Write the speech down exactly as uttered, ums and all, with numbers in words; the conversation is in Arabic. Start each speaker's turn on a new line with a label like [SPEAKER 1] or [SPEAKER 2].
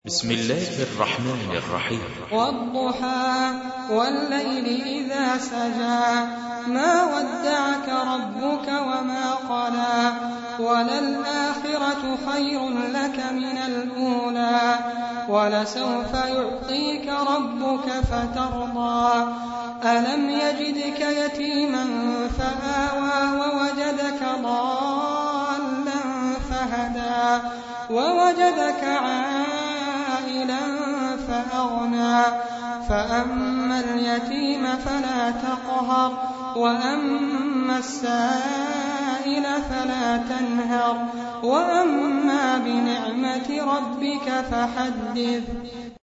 [SPEAKER 1] بسم الله الرحمن الرحيم.
[SPEAKER 2] والضحى والليل إذا سجى ما ودعك ربك وما قلى وللآخرة خير لك من الأولى ولسوف يعطيك ربك فترضى ألم يجدك يتيما فآوى ووجدك ضالا فهدى ووجدك عائلا فأغنى فأما اليتيم فلا تقهر وأما السائل فلا تنهر وأما بنعمة ربك فحدث.